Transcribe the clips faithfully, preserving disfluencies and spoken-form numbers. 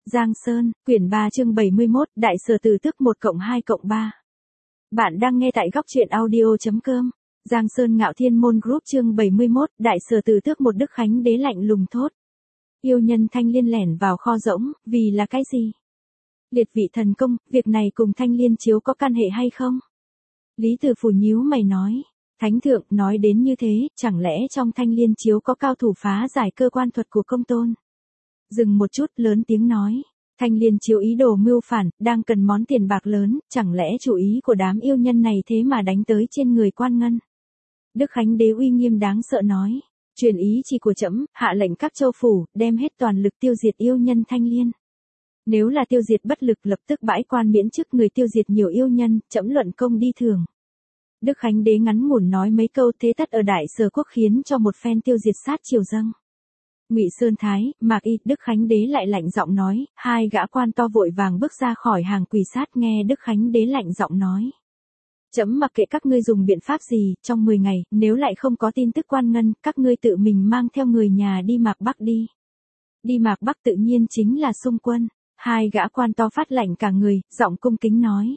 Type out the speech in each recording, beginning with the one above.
Giang Sơn, quyển ba chương bảy mươi mốt, Đại Sở Tử Tước một cộng hai cộng ba. Bạn đang nghe tại góc truyện audio.com. Giang Sơn Ngạo Thiên Môn Group chương bảy mươi mốt, Đại Sở Tử Tước một Đức Khánh Đế lạnh lùng thốt. Yêu nhân Thanh Liên lẻn vào kho rỗng, vì là cái gì? Liệt vị thần công, việc này cùng Thanh Liên chiếu có can hệ hay không? Lý Từ Phủ nhíu mày nói. Thánh thượng nói đến như thế, chẳng lẽ trong Thanh Liên chiếu có cao thủ phá giải cơ quan thuật của công tôn? Dừng một chút, lớn tiếng nói. Thanh Liên chiếu ý đồ mưu phản, đang cần món tiền bạc lớn, chẳng lẽ chủ ý của đám yêu nhân này thế mà đánh tới trên người quan ngân? Đức Khánh Đế uy nghiêm đáng sợ nói. Truyền ý chỉ của trẫm, hạ lệnh các châu phủ, đem hết toàn lực tiêu diệt yêu nhân Thanh Liên. Nếu là tiêu diệt bất lực lập tức bãi quan miễn chức người tiêu diệt nhiều yêu nhân, trẫm luận công đi thường. Đức Khánh Đế ngắn ngủn nói mấy câu thế tất ở Đại Sở quốc khiến cho một phen tiêu diệt sát triều dâng. Ngụy Sơn Thái, Mạc Y, Đức Khánh Đế lại lạnh giọng nói, hai gã quan to vội vàng bước ra khỏi hàng quỳ sát nghe Đức Khánh Đế lạnh giọng nói. Chấm mặc kệ các ngươi dùng biện pháp gì, trong mười ngày, nếu lại không có tin tức quan ngân, các ngươi tự mình mang theo người nhà đi Mạc Bắc đi. Đi Mạc Bắc tự nhiên chính là xung quân, hai gã quan to phát lạnh cả người, giọng cung kính nói.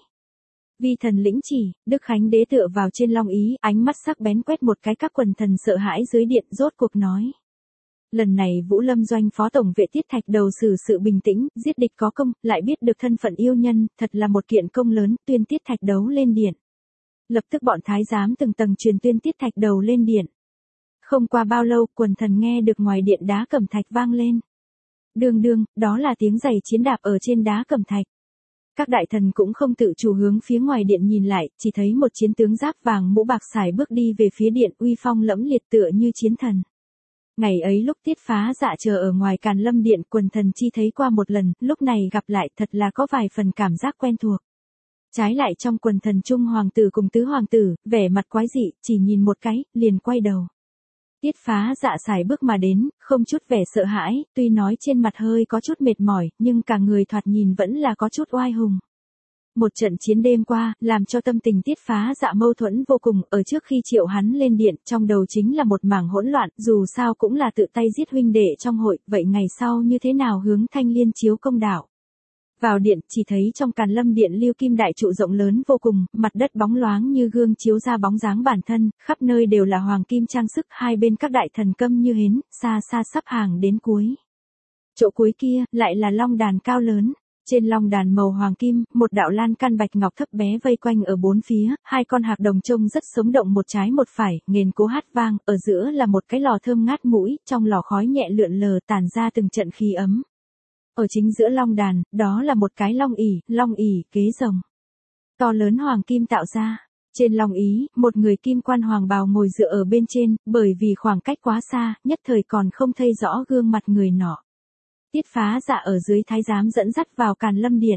Vi thần lĩnh chỉ, Đức Khánh Đế tựa vào trên long ý, ánh mắt sắc bén quét một cái các quần thần sợ hãi dưới điện, rốt cuộc nói. Lần này Vũ Lâm doanh phó tổng vệ Tiết Thạch Đầu xử sự bình tĩnh, giết địch có công, lại biết được thân phận yêu nhân, thật là một kiện công lớn, tuyên Tiết Thạch Đấu lên điện. Lập tức bọn thái giám từng tầng truyền tuyên Tiết Thạch Đầu lên điện. Không qua bao lâu, quần thần nghe được ngoài điện đá cẩm thạch vang lên. Đương đương, đó là tiếng giày chiến đạp ở trên đá cẩm thạch. Các đại thần cũng không tự chủ hướng phía ngoài điện nhìn lại, chỉ thấy một chiến tướng giáp vàng mũ bạc sải bước đi về phía điện, uy phong lẫm liệt tựa như chiến thần. Ngày ấy lúc Tiết Phá Dạ chờ ở ngoài Càn Lâm điện, quần thần chi thấy qua một lần, lúc này gặp lại thật là có vài phần cảm giác quen thuộc. Trái lại trong quần thần trung hoàng tử cùng tứ hoàng tử, vẻ mặt quái dị, chỉ nhìn một cái, liền quay đầu. Tiết Phá Dạ sải bước mà đến, không chút vẻ sợ hãi, tuy nói trên mặt hơi có chút mệt mỏi, nhưng cả người thoạt nhìn vẫn là có chút oai hùng. Một trận chiến đêm qua, làm cho tâm tình Tiết Phá Dạ mâu thuẫn vô cùng, ở trước khi triệu hắn lên điện, trong đầu chính là một mảng hỗn loạn, dù sao cũng là tự tay giết huynh đệ trong hội, vậy ngày sau như thế nào hướng Thanh Liên chiếu công đạo. Vào điện, chỉ thấy trong Càn Lâm điện lưu kim đại trụ rộng lớn vô cùng, mặt đất bóng loáng như gương chiếu ra bóng dáng bản thân, khắp nơi đều là hoàng kim trang sức, hai bên các đại thần câm như hến, xa xa sắp hàng đến cuối. Chỗ cuối kia, lại là long đàn cao lớn. Trên long đàn màu hoàng kim, một đạo lan can bạch ngọc thấp bé vây quanh ở bốn phía, hai con hạc đồng trông rất sống động một trái một phải, nghền cố hát vang, ở giữa là một cái lò thơm ngát mũi, trong lò khói nhẹ lượn lờ tản ra từng trận khí ấm. Ở chính giữa long đàn, đó là một cái long ỷ, long ỷ, kế rồng. To lớn hoàng kim tạo ra. Trên long ý, một người kim quan hoàng bào ngồi dựa ở bên trên, bởi vì khoảng cách quá xa, nhất thời còn không thấy rõ gương mặt người nọ. Tiết Phá Dạ ở dưới thái giám dẫn dắt vào Càn Lâm điện.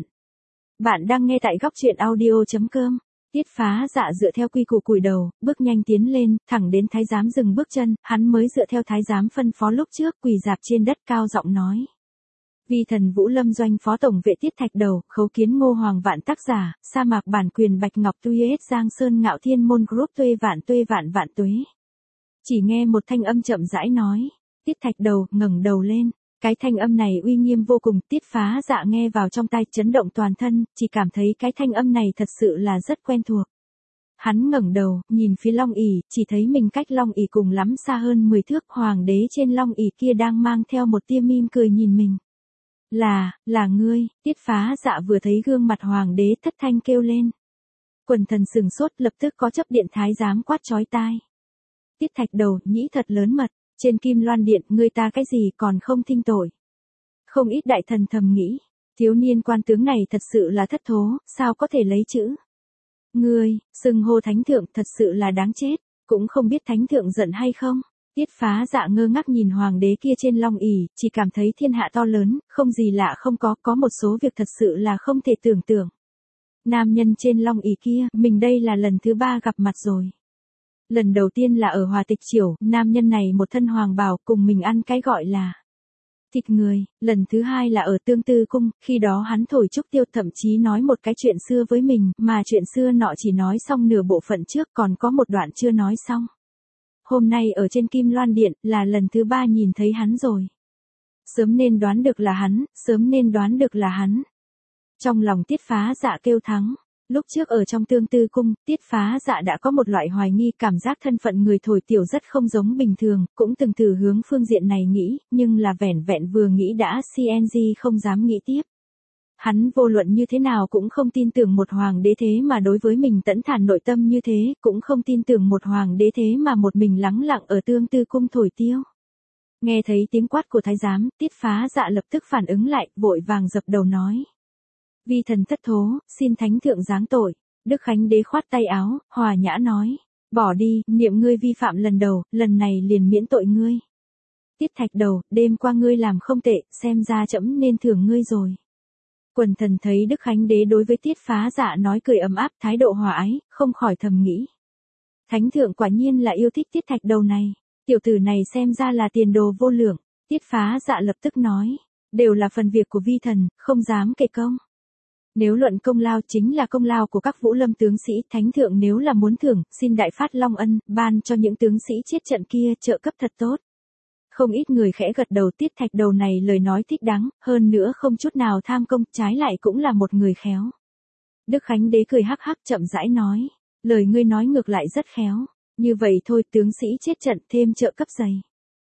Bạn đang nghe tại góc truyện audio.com. Tiết Phá Dạ dựa theo quy củ cúi đầu, bước nhanh tiến lên, thẳng đến thái giám dừng bước chân, hắn mới dựa theo thái giám phân phó lúc trước, quỳ dạp trên đất cao giọng nói. Vi thần Vũ Lâm doanh phó tổng vệ Tiết Thạch Đầu, khấu kiến Ngô Hoàng Vạn tác giả, sa mạc bản quyền Bạch Ngọc Tuyết Giang Sơn Ngạo Thiên Môn Group tuê vạn tuê vạn vạn tuế. Chỉ nghe một thanh âm chậm rãi nói. Tiết Thạch Đầu ngẩng đầu lên. Cái thanh âm này uy nghiêm vô cùng, Tiết Phá Dạ nghe vào trong tai chấn động toàn thân, chỉ cảm thấy cái thanh âm này thật sự là rất quen thuộc. Hắn ngẩng đầu, nhìn phía long ỷ, chỉ thấy mình cách long ỷ cùng lắm xa hơn mười thước, hoàng đế trên long ỷ kia đang mang theo một tia mỉm cười nhìn mình. Là, là ngươi, Tiết Phá Dạ vừa thấy gương mặt hoàng đế thất thanh kêu lên. Quần thần sừng sốt lập tức có chấp điện thái giám quát chói tai. Tiết Thạch Đầu, nhĩ thật lớn mật. Trên Kim Loan điện, người ta cái gì còn không thinh tội. Không ít đại thần thầm nghĩ, thiếu niên quan tướng này thật sự là thất thố, sao có thể lấy chữ. Ngươi, xưng hô thánh thượng thật sự là đáng chết, cũng không biết thánh thượng giận hay không. Tiết Phá Dạ ngơ ngác nhìn hoàng đế kia trên long ỷ, chỉ cảm thấy thiên hạ to lớn, không gì lạ không có, có một số việc thật sự là không thể tưởng tượng. Nam nhân trên long ỷ kia, mình đây là lần thứ ba gặp mặt rồi. Lần đầu tiên là ở Hòa Tịch Triều, nam nhân này một thân hoàng bào cùng mình ăn cái gọi là thịt người, lần thứ hai là ở Tương Tư Cung, khi đó hắn thổi trúc tiêu thậm chí nói một cái chuyện xưa với mình, mà chuyện xưa nọ chỉ nói xong nửa bộ phận trước còn có một đoạn chưa nói xong. Hôm nay ở trên Kim Loan Điện là lần thứ ba nhìn thấy hắn rồi. Sớm nên đoán được là hắn, sớm nên đoán được là hắn. Trong lòng Tiết Phá Dạ kêu thắng. Lúc trước ở trong Tương Tư Cung, Tiết Phá Dạ đã có một loại hoài nghi cảm giác thân phận người thổi tiểu rất không giống bình thường, cũng từng thử hướng phương diện này nghĩ, nhưng là vẻn vẹn vừa nghĩ đã xê en giê không dám nghĩ tiếp. Hắn vô luận như thế nào cũng không tin tưởng một hoàng đế thế mà đối với mình tẫn thản nội tâm như thế, cũng không tin tưởng một hoàng đế thế mà một mình lắng lặng ở Tương Tư Cung thổi tiêu. Nghe thấy tiếng quát của thái giám, Tiết Phá Dạ lập tức phản ứng lại, vội vàng dập đầu nói. Vi thần thất thố, xin thánh thượng giáng tội. Đức Khánh Đế khoát tay áo, hòa nhã nói. Bỏ đi, niệm ngươi vi phạm lần đầu, lần này liền miễn tội ngươi. Tiết Thạch Đầu, đêm qua ngươi làm không tệ, xem ra trẫm nên thưởng ngươi rồi. Quần thần thấy Đức Khánh Đế đối với Tiết Phá Dạ nói cười ấm áp, thái độ hòa ái, không khỏi thầm nghĩ. Thánh thượng quả nhiên là yêu thích Tiết Thạch Đầu này. Tiểu tử này xem ra là tiền đồ vô lượng. Tiết Phá Dạ lập tức nói. Đều là phần việc của vi thần, không dám kể công. Nếu luận công lao chính là công lao của các vũ lâm tướng sĩ, thánh thượng nếu là muốn thưởng, xin đại phát long ân, ban cho những tướng sĩ chết trận kia trợ cấp thật tốt. Không ít người khẽ gật đầu. Tiết Thạch Đầu này lời nói thích đáng, hơn nữa không chút nào tham công, trái lại cũng là một người khéo. Đức Khánh Đế cười hắc hắc chậm rãi nói, lời ngươi nói ngược lại rất khéo, như vậy thôi tướng sĩ chết trận thêm trợ cấp dày.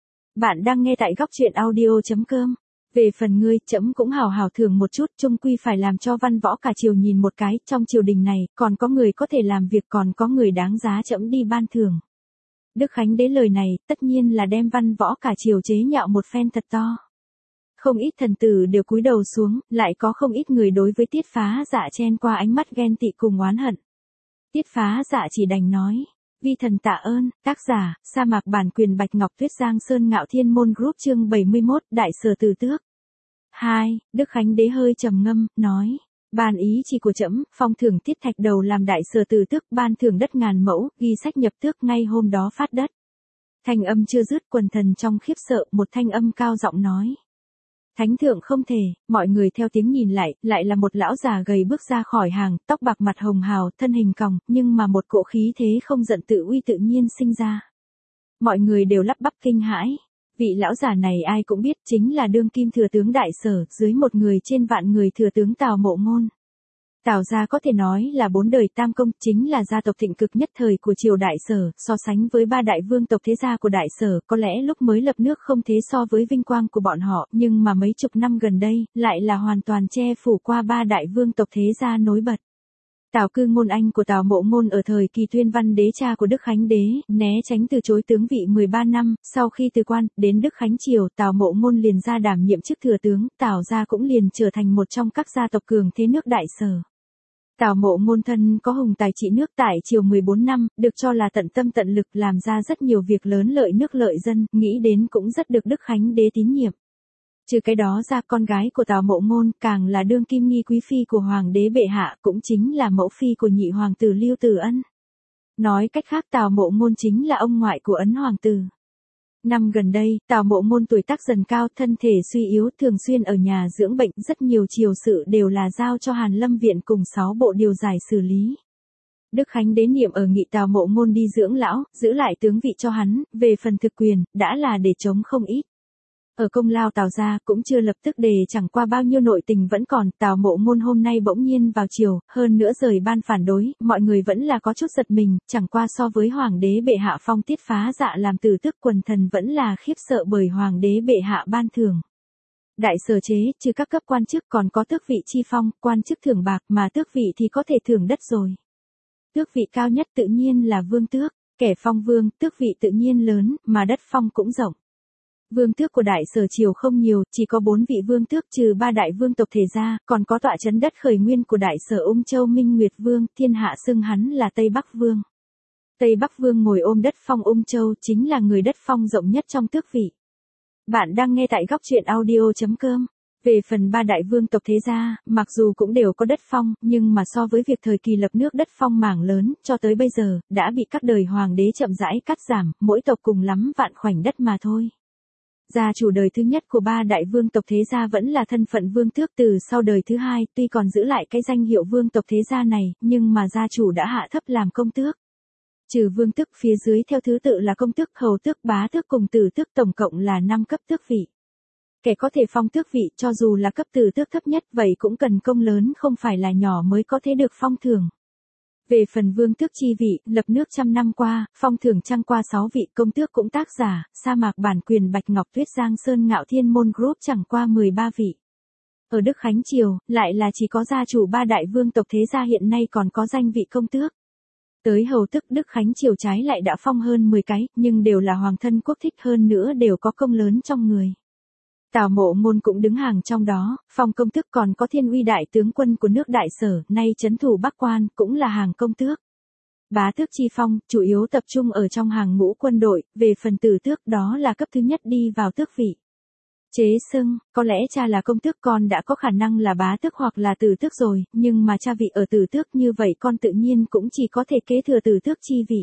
Bạn đang nghe tại góc truyện audio chấm com. Về phần ngươi, trẫm cũng hào hào thưởng một chút, chung quy phải làm cho văn võ cả triều nhìn một cái, trong triều đình này, còn có người có thể làm việc, còn có người đáng giá trẫm đi ban thưởng. Đức Khánh Đế lời này, tất nhiên là đem văn võ cả triều chế nhạo một phen thật to. Không ít thần tử đều cúi đầu xuống, lại có không ít người đối với Tiết Phá Dạ chen qua ánh mắt ghen tị cùng oán hận. Tiết Phá Dạ chỉ đành nói. Vi thần tạ ơn. Tác giả, sa mạc bản quyền Bạch Ngọc Tuyết. Giang Sơn Ngạo Thiên Môn Group. Chương bảy mươi mốt, Đại Sở Từ Tước. hai. Đức Khánh Đế hơi trầm ngâm, nói. Ban ý chỉ của trẫm, phong thưởng Tiết Thạch Đầu làm Đại Sở Từ Tước, ban thưởng đất ngàn mẫu, ghi sách nhập tước, ngay hôm đó phát đất. Thanh âm chưa dứt, quần thần trong khiếp sợ, một thanh âm cao giọng nói. Thánh thượng không thể. Mọi người theo tiếng nhìn lại, lại là một lão già gầy bước ra khỏi hàng, tóc bạc mặt hồng hào, thân hình còng, nhưng mà một cỗ khí thế không giận tự uy tự nhiên sinh ra. Mọi người đều lắp bắp kinh hãi. Vị lão già này ai cũng biết chính là đương kim thừa tướng Đại Sở, dưới một người trên vạn người thừa tướng Tào Mộ Ngôn. Tào gia có thể nói là bốn đời tam công, chính là gia tộc thịnh cực nhất thời của triều Đại Sở, so sánh với ba đại vương tộc thế gia của Đại Sở, có lẽ lúc mới lập nước không thế so với vinh quang của bọn họ, nhưng mà mấy chục năm gần đây, lại là hoàn toàn che phủ qua ba đại vương tộc thế gia nổi bật. Tào Cư Ngôn anh của Tào Mộ Ngôn ở thời kỳ Tuyên Văn Đế cha của Đức Khánh Đế, né tránh từ chối tướng vị mười ba năm, sau khi từ quan, đến Đức Khánh Triều, Tào Mộ Ngôn liền ra đảm nhiệm chức thừa tướng, Tào gia cũng liền trở thành một trong các gia tộc cường thế nước Đại Sở. Tào Mộ Ngôn thân có hùng tài trị nước tại triều mười bốn năm, được cho là tận tâm tận lực làm ra rất nhiều việc lớn lợi nước lợi dân, nghĩ đến cũng rất được Đức Khánh Đế tín nhiệm. Trừ cái đó ra, con gái của Tào Mộ Ngôn càng là đương kim nghi quý phi của hoàng đế bệ hạ, cũng chính là mẫu phi của nhị hoàng tử Lưu Tử Ân. Nói cách khác, Tào Mộ Ngôn chính là ông ngoại của Ấn hoàng tử. Năm gần đây, Tào Mộ Ngôn tuổi tác dần cao, thân thể suy yếu, thường xuyên ở nhà dưỡng bệnh, rất nhiều triều sự đều là giao cho Hàn Lâm Viện cùng sáu bộ điều giải xử lý. Đức Khánh Đế niệm ở nghị Tào Mộ Ngôn đi dưỡng lão, giữ lại tướng vị cho hắn, về phần thực quyền, đã là để chống không ít. Ở công lao Tào gia cũng chưa lập tức đề, chẳng qua bao nhiêu nội tình vẫn còn. Tào Mộ Ngôn hôm nay bỗng nhiên vào triều, hơn nữa rời ban phản đối, mọi người vẫn là có chút giật mình, chẳng qua so với hoàng đế bệ hạ phong Tiết Phá Dạ làm tử tước, quần thần vẫn là khiếp sợ bởi hoàng đế bệ hạ ban thưởng. Đại Sở chế, trừ các cấp quan chức còn có tước vị chi phong, quan chức thưởng bạc, mà tước vị thì có thể thưởng đất rồi. Tước vị cao nhất tự nhiên là vương tước, kẻ phong vương, tước vị tự nhiên lớn, mà đất phong cũng rộng. Vương tước của Đại Sở triều không nhiều, chỉ có bốn vị vương tước trừ ba đại vương tộc thể gia, còn có tọa trấn đất khởi nguyên của Đại Sở Ung Châu Minh Nguyệt Vương, thiên hạ xưng hắn là Tây Bắc Vương. Tây Bắc Vương ngồi ôm đất phong Ung Châu, chính là người đất phong rộng nhất trong tước vị. Bạn đang nghe tại góc truyện audio chấm com. Về phần ba đại vương tộc thế gia, mặc dù cũng đều có đất phong, nhưng mà so với việc thời kỳ lập nước đất phong mảng lớn, cho tới bây giờ, đã bị các đời hoàng đế chậm rãi cắt giảm, mỗi tộc cùng lắm vạn khoảnh đất mà thôi. Gia chủ đời thứ nhất của ba đại vương tộc thế gia vẫn là thân phận vương tước, từ sau đời thứ hai, tuy còn giữ lại cái danh hiệu vương tộc thế gia này, nhưng mà gia chủ đã hạ thấp làm công tước. Trừ vương tước, phía dưới theo thứ tự là công tước, hầu tước, bá tước cùng tử tước, tổng cộng là năm cấp tước vị. Kẻ có thể phong tước vị cho dù là cấp từ tước thấp nhất vậy cũng cần công lớn không phải là nhỏ mới có thể được phong thưởng. Về phần vương tước chi vị, lập nước trăm năm qua, phong thưởng trăng qua sáu vị công tước cũng tác giả, sa mạc bản quyền Bạch Ngọc Tuyết Giang Sơn Ngạo Thiên Môn Group chẳng qua mười ba vị. Ở Đức Khánh Triều, lại là chỉ có gia chủ ba đại vương tộc thế gia hiện nay còn có danh vị công tước. Tới hầu tức Đức Khánh Triều trái lại đã phong hơn mười cái, nhưng đều là hoàng thân quốc thích hơn nữa đều có công lớn trong người. Tào Mộ Ngôn cũng đứng hàng trong đó, phong công tước còn có Thiên Uy đại tướng quân của nước Đại Sở, nay trấn thủ Bắc Quan, cũng là hàng công tước. Bá tước chi phong, chủ yếu tập trung ở trong hàng ngũ quân đội, về phần tử tước đó là cấp thứ nhất đi vào tước vị. Chế xưng, có lẽ cha là công tước con đã có khả năng là bá tước hoặc là tử tước rồi, nhưng mà cha vị ở tử tước như vậy con tự nhiên cũng chỉ có thể kế thừa tử tước chi vị.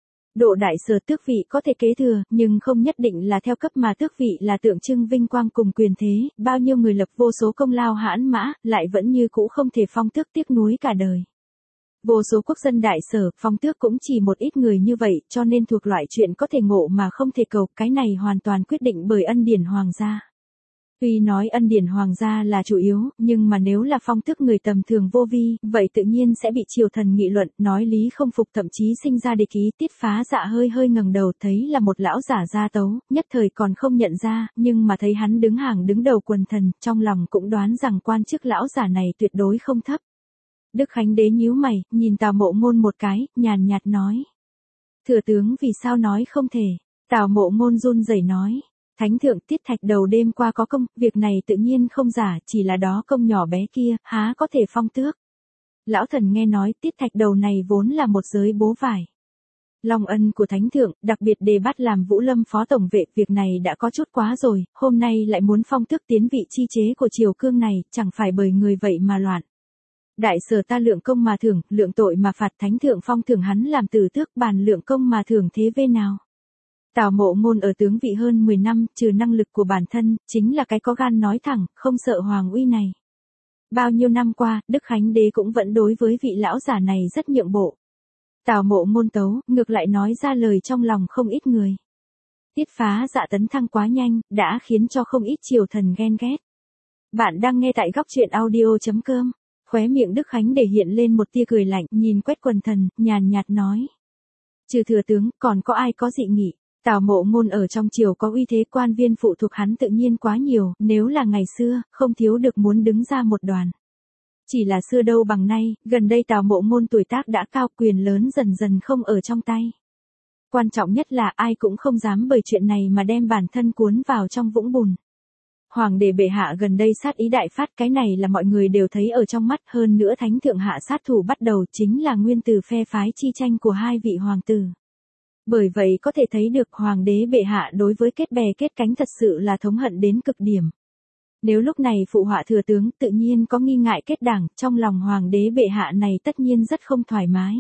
Độ Đại Sở tước vị có thể kế thừa, nhưng không nhất định là theo cấp mà tước vị là tượng trưng vinh quang cùng quyền thế, bao nhiêu người lập vô số công lao hãn mã, lại vẫn như cũ không thể phong tước tiếc nuối cả đời. Vô số quốc dân Đại Sở, phong tước cũng chỉ một ít người như vậy, cho nên thuộc loại chuyện có thể ngộ mà không thể cầu, cái này hoàn toàn quyết định bởi ân điển hoàng gia. Tuy nói ân điển hoàng gia là chủ yếu, nhưng mà nếu là phong tước người tầm thường vô vi, vậy tự nhiên sẽ bị triều thần nghị luận, nói lý không phục thậm chí sinh ra địch ý. Tiết Phá Dạ hơi hơi ngẩng đầu thấy là một lão giả gia tấu, nhất thời còn không nhận ra, nhưng mà thấy hắn đứng hàng đứng đầu quần thần, trong lòng cũng đoán rằng quan chức lão giả này tuyệt đối không thấp. Đức Khánh Đế nhíu mày, nhìn Tào Mộ Ngôn một cái, nhàn nhạt nói. Thừa tướng vì sao nói không thể? Tào Mộ Ngôn run rẩy nói. Thánh thượng Tiết Thạch Đầu đêm qua có công, việc này tự nhiên không giả, chỉ là đó công nhỏ bé kia, há có thể phong tước. Lão thần nghe nói Tiết Thạch Đầu này vốn là một giới bố vải. Long ân của Thánh thượng, đặc biệt đề bắt làm Vũ Lâm phó tổng vệ, việc này đã có chút quá rồi, hôm nay lại muốn phong tước tiến vị chi chế của triều cương này, chẳng phải bởi người vậy mà loạn. Đại Sở ta lượng công mà thưởng, lượng tội mà phạt, Thánh thượng phong thưởng hắn làm tử tước, bàn lượng công mà thưởng thế vê nào. Tào Mộ Ngôn ở tướng vị hơn mười năm, trừ năng lực của bản thân, chính là cái có gan nói thẳng, không sợ hoàng uy này. Bao nhiêu năm qua, Đức Khánh Đế cũng vẫn đối với vị lão giả này rất nhượng bộ. Tào Mộ Ngôn tấu, ngược lại nói ra lời trong lòng không ít người. Tiết Phá Dạ tấn thăng quá nhanh, đã khiến cho không ít triều thần ghen ghét. Bạn đang nghe tại góc truyện audio chấm com. Khóe miệng Đức Khánh Để hiện lên một tia cười lạnh, nhìn quét quần thần, nhàn nhạt nói. Trừ thừa tướng, còn có ai có dị nghị? Tào Mộ Ngôn ở trong triều có uy thế, quan viên phụ thuộc hắn tự nhiên quá nhiều, nếu là ngày xưa, không thiếu được muốn đứng ra một đoàn. Chỉ là xưa đâu bằng nay, gần đây Tào Mộ Ngôn tuổi tác đã cao, quyền lớn dần dần không ở trong tay. Quan trọng nhất là ai cũng không dám bởi chuyện này mà đem bản thân cuốn vào trong vũng bùn. Hoàng đế bệ hạ gần đây sát ý đại phát, cái này là mọi người đều thấy ở trong mắt, hơn nữa Thánh thượng hạ sát thủ bắt đầu chính là nguyên từ phe phái chi tranh của hai vị hoàng tử. Bởi vậy có thể thấy được hoàng đế bệ hạ đối với kết bè kết cánh thật sự là thống hận đến cực điểm. Nếu lúc này phụ họa thừa tướng tự nhiên có nghi ngại kết đảng, trong lòng hoàng đế bệ hạ này tất nhiên rất không thoải mái.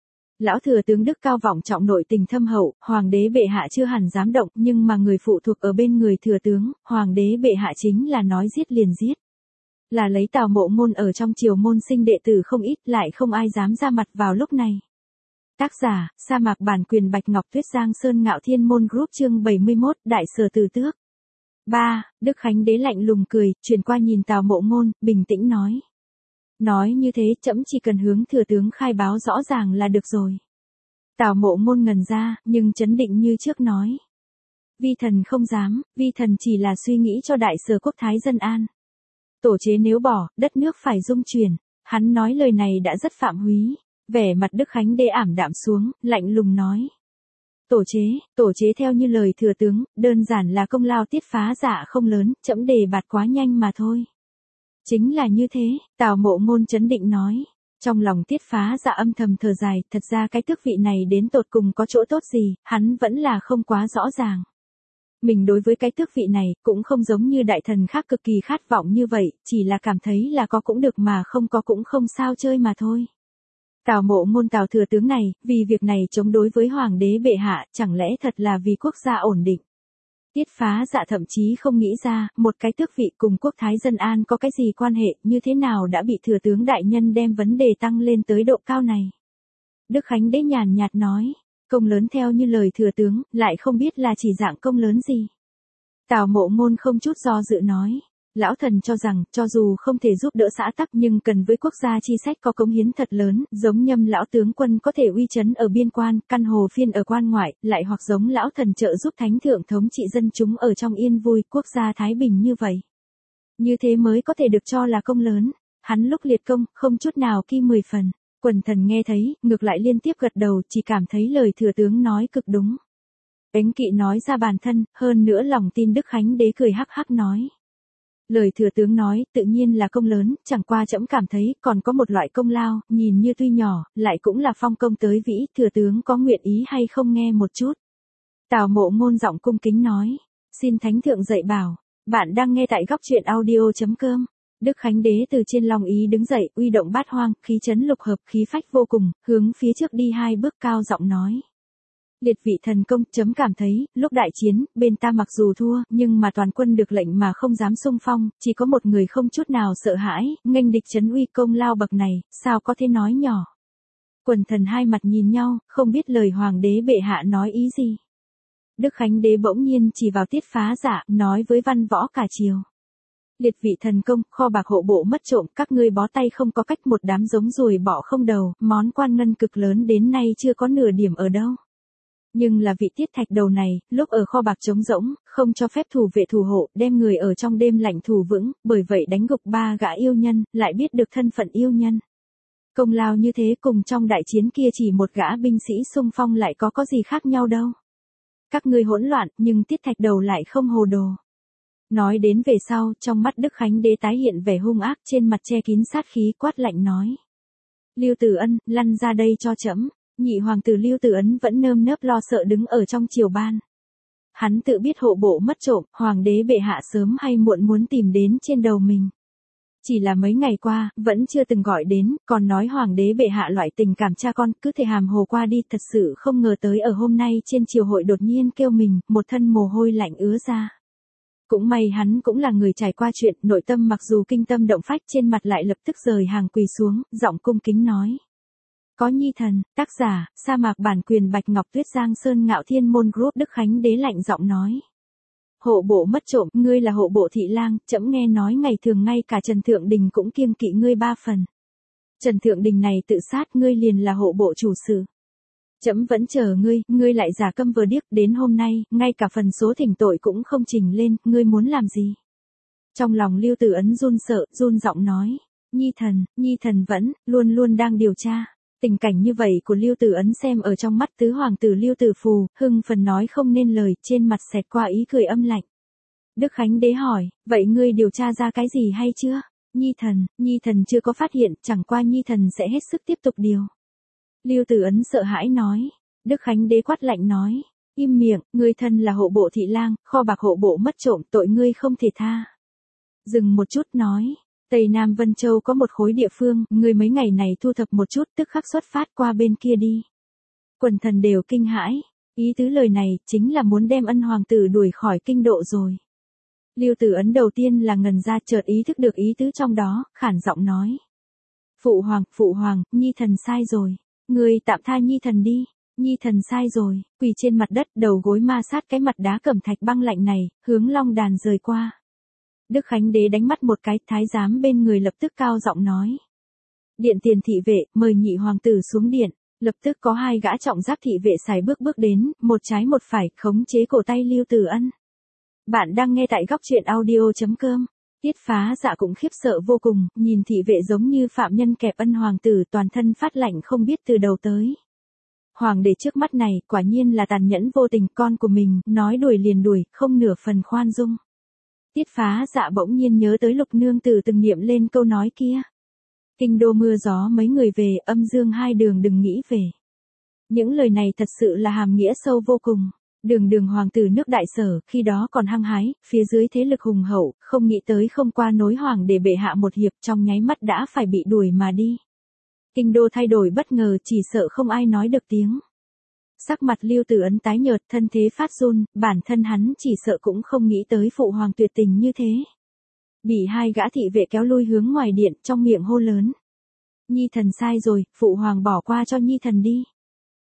Lão thừa tướng đức cao vọng trọng, nội tình thâm hậu, hoàng đế bệ hạ chưa hẳn dám động, nhưng mà người phụ thuộc ở bên người thừa tướng, hoàng đế bệ hạ chính là nói giết liền giết. Là lấy Tào Mộ Ngôn ở trong triều môn sinh đệ tử không ít, lại không ai dám ra mặt vào lúc này. Tác giả, sa mạc bản quyền Bạch Ngọc Tuyết Giang Sơn Ngạo Thiên Môn Group chương bảy mươi mốt, Đại Sở Tử Tước. ba. Đức Khánh Đế lạnh lùng cười, chuyển qua nhìn Tào Mộ Ngôn, bình tĩnh nói. Nói như thế, trẫm chỉ cần hướng thừa tướng khai báo rõ ràng là được rồi. Tào Mộ Ngôn ngần ra, nhưng chấn định như trước nói. Vi thần không dám, vi thần chỉ là suy nghĩ cho Đại Sở quốc thái dân an. Tổ chế nếu bỏ, đất nước phải rung chuyển. Hắn nói lời này đã rất phạm húy. Vẻ mặt Đức Khánh Đế ảm đạm xuống, lạnh lùng nói. Tổ chế, tổ chế theo như lời thừa tướng, đơn giản là công lao Tiết Phá Dạ không lớn, trẫm đề bạt quá nhanh mà thôi. Chính là như thế, Tào Mộ Ngôn chấn định nói. Trong lòng Tiết Phá Dạ âm thầm thở dài, thật ra cái tước vị này đến tột cùng có chỗ tốt gì, hắn vẫn là không quá rõ ràng. Mình đối với cái tước vị này, cũng không giống như đại thần khác cực kỳ khát vọng như vậy, chỉ là cảm thấy là có cũng được mà không có cũng không sao chơi mà thôi. Tào Mộ Ngôn Tào thừa tướng này, vì việc này chống đối với hoàng đế bệ hạ, chẳng lẽ thật là vì quốc gia ổn định. Tiết Phá Dạ thậm chí không nghĩ ra, một cái tước vị cùng quốc thái dân an có cái gì quan hệ, như thế nào đã bị thừa tướng đại nhân đem vấn đề tăng lên tới độ cao này. Đức Khánh Đế nhàn nhạt nói, công lớn theo như lời thừa tướng, lại không biết là chỉ dạng công lớn gì. Tào Mộ Ngôn không chút do dự nói. Lão thần cho rằng, cho dù không thể giúp đỡ xã tắc nhưng cần với quốc gia chi sách có cống hiến thật lớn, giống Nhâm lão tướng quân có thể uy chấn ở biên quan, căn hồ phiên ở quan ngoại, lại hoặc giống lão thần trợ giúp thánh thượng thống trị dân chúng ở trong yên vui, quốc gia thái bình như vậy. Như thế mới có thể được cho là công lớn. Hắn lúc liệt công, không chút nào ki mười phần. Quần thần nghe thấy, ngược lại liên tiếp gật đầu, chỉ cảm thấy lời thừa tướng nói cực đúng. Ánh Kỵ nói ra bản thân, hơn nữa lòng tin Đức Khánh Đế cười hắc hắc nói. Lời thừa tướng nói, tự nhiên là công lớn, chẳng qua trẫm cảm thấy, còn có một loại công lao, nhìn như tuy nhỏ, lại cũng là phong công tới vĩ, thừa tướng có nguyện ý hay không nghe một chút. Tào Mộ Ngôn giọng cung kính nói, xin thánh thượng dạy bảo, bạn đang nghe tại góc truyện audio.com. Đức Khánh Đế từ trên long ý đứng dậy, uy động bát hoang, khí chấn lục hợp, khí phách vô cùng, hướng phía trước đi hai bước cao giọng nói. Liệt vị thần công, chấm cảm thấy, lúc đại chiến, bên ta mặc dù thua, nhưng mà toàn quân được lệnh mà không dám xung phong, chỉ có một người không chút nào sợ hãi, nghênh địch chấn uy công lao bậc này, sao có thể nói nhỏ. Quần thần hai mặt nhìn nhau, không biết lời hoàng đế bệ hạ nói ý gì. Đức Khánh Đế bỗng nhiên chỉ vào Tiết Phá Dạ, nói với văn võ cả triều. Liệt vị thần công, kho bạc hộ bộ mất trộm, các ngươi bó tay không có cách, một đám giống ruồi bọ không đầu, món quan ngân cực lớn đến nay chưa có nửa điểm ở đâu. Nhưng là vị Tiết Thạch Đầu này, lúc ở kho bạc trống rỗng, không cho phép thủ vệ thủ hộ, đem người ở trong đêm lạnh thủ vững, bởi vậy đánh gục ba gã yêu nhân, lại biết được thân phận yêu nhân. Công lao như thế cùng trong đại chiến kia chỉ một gã binh sĩ xung phong lại có có gì khác nhau đâu. Các ngươi hỗn loạn, nhưng Tiết Thạch Đầu lại không hồ đồ. Nói đến về sau, trong mắt Đức Khánh Đế tái hiện vẻ hung ác, trên mặt che kín sát khí, quát lạnh nói. Lưu Tử Ân, lăn ra đây cho trẫm. Nhị hoàng tử Lưu Tử Ấn vẫn nơm nớp lo sợ đứng ở trong triều ban. Hắn tự biết hộ bộ mất trộm, hoàng đế bệ hạ sớm hay muộn muốn tìm đến trên đầu mình. Chỉ là mấy ngày qua, vẫn chưa từng gọi đến, còn nói hoàng đế bệ hạ loại tình cảm cha con, cứ thể hàm hồ qua đi, thật sự không ngờ tới ở hôm nay trên triều hội đột nhiên kêu mình, một thân mồ hôi lạnh ứa ra. Cũng may hắn cũng là người trải qua chuyện, nội tâm mặc dù kinh tâm động phách, trên mặt lại lập tức rời hàng quỳ xuống, giọng cung kính nói. Có nhi thần, tác giả, sa mạc bản quyền Bạch Ngọc Tuyết, Giang Sơn Ngạo Thiên Môn Group. Đức Khánh Đế lạnh giọng nói. Hộ bộ mất trộm, ngươi là hộ bộ thị lang, trẫm nghe nói ngày thường ngay cả Trần Thượng Đình cũng kiêng kỵ ngươi ba phần. Trần Thượng Đình này tự sát, ngươi liền là hộ bộ chủ sự. Trẫm vẫn chờ ngươi, ngươi lại giả câm vờ điếc, đến hôm nay, ngay cả phần số thỉnh tội cũng không trình lên, ngươi muốn làm gì? Trong lòng Lưu Tử Ấn run sợ, run giọng nói. Nhi thần, nhi thần vẫn, luôn luôn đang điều tra. Tình cảnh như vậy của Lưu Tử Ấn xem ở trong mắt tứ hoàng tử Lưu Tử Phù, hưng phần nói không nên lời, trên mặt xẹt qua ý cười âm lạnh. Đức Khánh Đế hỏi, vậy ngươi điều tra ra cái gì hay chưa? Nhi thần, nhi thần chưa có phát hiện, chẳng qua nhi thần sẽ hết sức tiếp tục điều. Lưu Tử Ấn sợ hãi nói. Đức Khánh Đế quát lạnh nói, im miệng, ngươi thân là hộ bộ thị lang, kho bạc hộ bộ mất trộm, tội ngươi không thể tha. Dừng một chút nói. Tây Nam Vân Châu có một khối địa phương, ngươi mấy ngày này thu thập một chút, tức khắc xuất phát qua bên kia đi. Quần thần đều kinh hãi, ý tứ lời này, chính là muốn đem ân hoàng tử đuổi khỏi kinh độ rồi. Lưu Tử Ấn đầu tiên là ngần ra, chợt ý thức được ý tứ trong đó, khản giọng nói. Phụ hoàng, phụ hoàng, nhi thần sai rồi, ngươi tạm tha nhi thần đi, nhi thần sai rồi, quỳ trên mặt đất, đầu gối ma sát cái mặt đá cẩm thạch băng lạnh này, hướng long đàn rời qua. Đức Khánh Đế đánh mắt một cái, thái giám bên người lập tức cao giọng nói. Điện tiền thị vệ, mời nhị hoàng tử xuống điện, lập tức có hai gã trọng giáp thị vệ sải bước bước đến, một trái một phải, khống chế cổ tay Lưu Tử Ân. Bạn đang nghe tại góc truyện audio.com. Tiết Phá Dạ cũng khiếp sợ vô cùng, nhìn thị vệ giống như phạm nhân kẹp ân hoàng tử, toàn thân phát lạnh không biết từ đầu tới. Hoàng đế trước mắt này, quả nhiên là tàn nhẫn vô tình, con của mình, nói đuổi liền đuổi, không nửa phần khoan dung. Tiết Phá Dạ bỗng nhiên nhớ tới Lục nương tử từng niệm lên câu nói kia. Kinh đô mưa gió mấy người về, âm dương hai đường đừng nghĩ về. Những lời này thật sự là hàm nghĩa sâu vô cùng. Đường đường hoàng tử nước Đại Sở, khi đó còn hăng hái, phía dưới thế lực hùng hậu, không nghĩ tới không qua nối hoàng để bệ hạ một hiệp, trong nháy mắt đã phải bị đuổi mà đi. Kinh đô thay đổi bất ngờ, chỉ sợ không ai nói được tiếng. Sắc mặt Lưu Tử Ấn tái nhợt, thân thế phát run, bản thân hắn chỉ sợ cũng không nghĩ tới phụ hoàng tuyệt tình như thế. Bị hai gã thị vệ kéo lui hướng ngoài điện, trong miệng hô lớn. Nhi thần sai rồi, phụ hoàng bỏ qua cho nhi thần đi.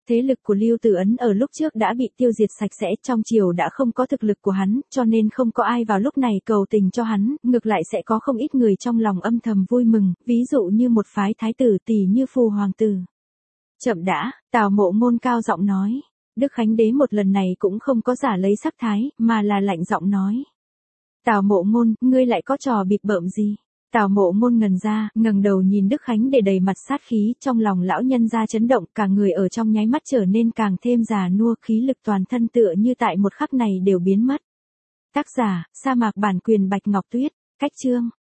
Thế lực của Lưu Tử Ấn ở lúc trước đã bị tiêu diệt sạch sẽ, trong triều đã không có thực lực của hắn, cho nên không có ai vào lúc này cầu tình cho hắn, ngược lại sẽ có không ít người trong lòng âm thầm vui mừng, ví dụ như một phái thái tử tỷ như Phù hoàng tử. Chậm đã, Tào Mộ Ngôn cao giọng nói. Đức Khánh Đế một lần này cũng không có giả lấy sắc thái, mà là lạnh giọng nói. Tào Mộ Ngôn, ngươi lại có trò bịp bợm gì? Tào Mộ Ngôn ngần ra, ngẩng đầu nhìn Đức Khánh Đế đầy mặt sát khí, trong lòng lão nhân ra chấn động, cả người ở trong nháy mắt trở nên càng thêm già nua, khí lực toàn thân tựa như tại một khắc này đều biến mất. Tác giả, Sa mạc bản quyền Bạch Ngọc Tuyết, cách chương.